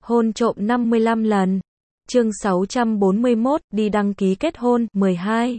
Hôn trộm 55 lần. Chương 641, đi đăng ký kết hôn, 12.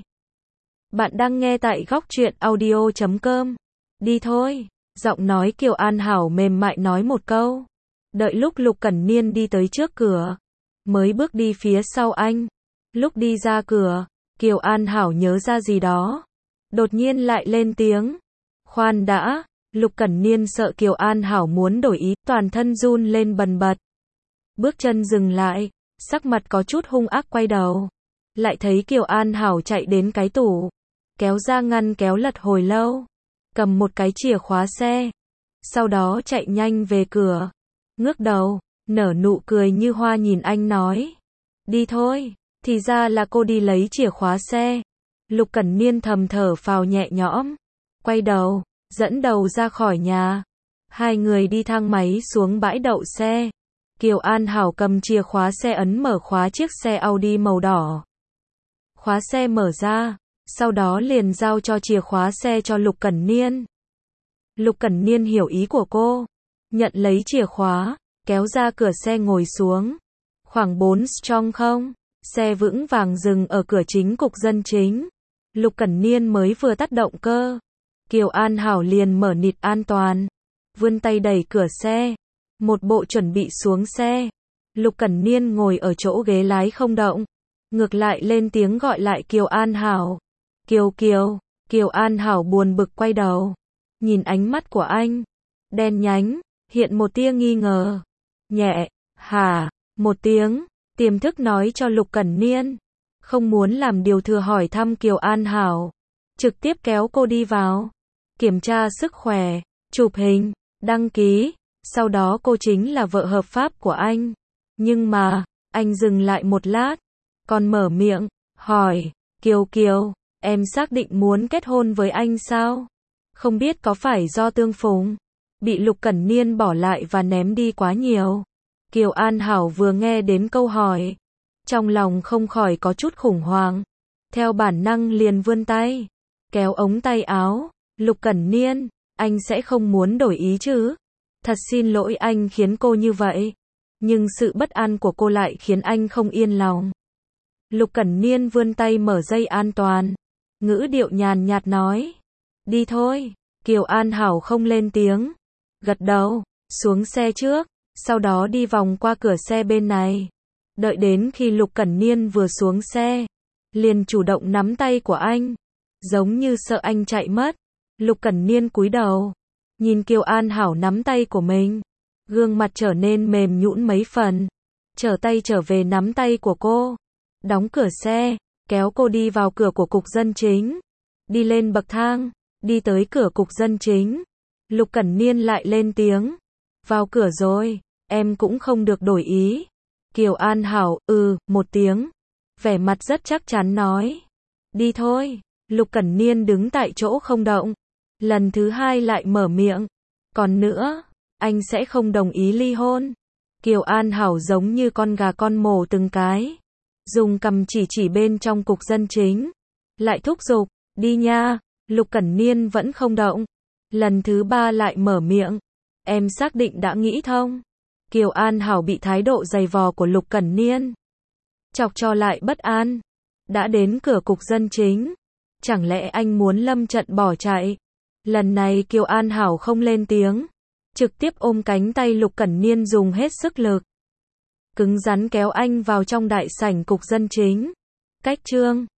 Bạn đang nghe tại góc truyện audio.com. Đi thôi. Giọng nói Kiều An Hảo mềm mại nói một câu. Đợi lúc Lục Cẩn Niên đi tới trước cửa, mới bước đi phía sau anh. Lúc đi ra cửa, Kiều An Hảo nhớ ra gì đó. Đột nhiên lại lên tiếng. Khoan đã, Lục Cẩn Niên sợ Kiều An Hảo muốn đổi ý, toàn thân run lên bần bật. Bước chân dừng lại, sắc mặt có chút hung ác quay đầu. Lại thấy Kiều An Hảo chạy đến cái tủ, kéo ra ngăn kéo lật hồi lâu, cầm một cái chìa khóa xe. Sau đó chạy nhanh về cửa, ngước đầu, nở nụ cười như hoa nhìn anh nói. Đi thôi, thì ra là cô đi lấy chìa khóa xe. Lục Cẩn Niên thầm thở phào nhẹ nhõm, quay đầu, dẫn đầu ra khỏi nhà. Hai người đi thang máy xuống bãi đậu xe. Kiều An Hảo cầm chìa khóa xe ấn mở khóa chiếc xe Audi màu đỏ. Khóa xe mở ra, sau đó liền giao cho chìa khóa xe cho Lục Cẩn Niên. Lục Cẩn Niên hiểu ý của cô, nhận lấy chìa khóa, kéo ra cửa xe ngồi xuống. Khoảng 4 strong không, xe vững vàng dừng ở cửa chính cục dân chính. Lục Cẩn Niên mới vừa tắt động cơ, Kiều An Hảo liền mở nịt an toàn, vươn tay đẩy cửa xe, một bộ chuẩn bị xuống xe. Lục Cẩn Niên ngồi ở chỗ ghế lái không động, ngược lại lên tiếng gọi lại Kiều An Hảo. Kiều Kiều, Kiều An Hảo buồn bực quay đầu, nhìn ánh mắt của anh, đen nhánh, hiện một tia nghi ngờ. Nhẹ, hả, một tiếng, tiềm thức nói cho Lục Cẩn Niên, không muốn làm điều thừa hỏi thăm Kiều An Hảo, trực tiếp kéo cô đi vào, kiểm tra sức khỏe, chụp hình, đăng ký, sau đó cô chính là vợ hợp pháp của anh. Nhưng mà, anh dừng lại một lát, còn mở miệng, hỏi, Kiều Kiều, em xác định muốn kết hôn với anh sao? Không biết có phải do tương phùng, bị Lục Cẩn Niên bỏ lại và ném đi quá nhiều. Kiều An Hảo vừa nghe đến câu hỏi, trong lòng không khỏi có chút khủng hoảng. Theo bản năng liền vươn tay, kéo ống tay áo. Lục Cẩn Niên, anh sẽ không muốn đổi ý chứ? Thật xin lỗi anh khiến cô như vậy. Nhưng sự bất an của cô lại khiến anh không yên lòng. Lục Cẩn Niên vươn tay mở dây an toàn, ngữ điệu nhàn nhạt nói. Đi thôi. Kiều An Hảo không lên tiếng, gật đầu, xuống xe trước, sau đó đi vòng qua cửa xe bên này. Đợi đến khi Lục Cẩn Niên vừa xuống xe, liền chủ động nắm tay của anh, giống như sợ anh chạy mất. Lục Cẩn Niên cúi đầu, nhìn Kiều An Hảo nắm tay của mình, gương mặt trở nên mềm nhũn mấy phần, trở tay trở về nắm tay của cô, đóng cửa xe, kéo cô đi vào cửa của cục dân chính, đi lên bậc thang, đi tới cửa cục dân chính. Lục Cẩn Niên lại lên tiếng, vào cửa rồi, em cũng không được đổi ý. Kiều An Hảo, một tiếng, vẻ mặt rất chắc chắn nói. Đi thôi. Lục Cẩn Niên đứng tại chỗ không động, lần thứ hai lại mở miệng. Còn nữa, anh sẽ không đồng ý ly hôn. Kiều An Hảo giống như con gà con mổ từng cái, dùng cằm chỉ bên trong cục dân chính, lại thúc giục, đi nha. Lục Cẩn Niên vẫn không động, lần thứ ba lại mở miệng. Em xác định đã nghĩ thông. Kiều An Hảo bị thái độ giày vò của Lục Cẩn Niên chọc cho lại bất an. Đã đến cửa cục dân chính, chẳng lẽ anh muốn lâm trận bỏ chạy? Lần này Kiều An Hảo không lên tiếng, trực tiếp ôm cánh tay Lục Cẩn Niên dùng hết sức lực, cứng rắn kéo anh vào trong đại sảnh cục dân chính. Cách chương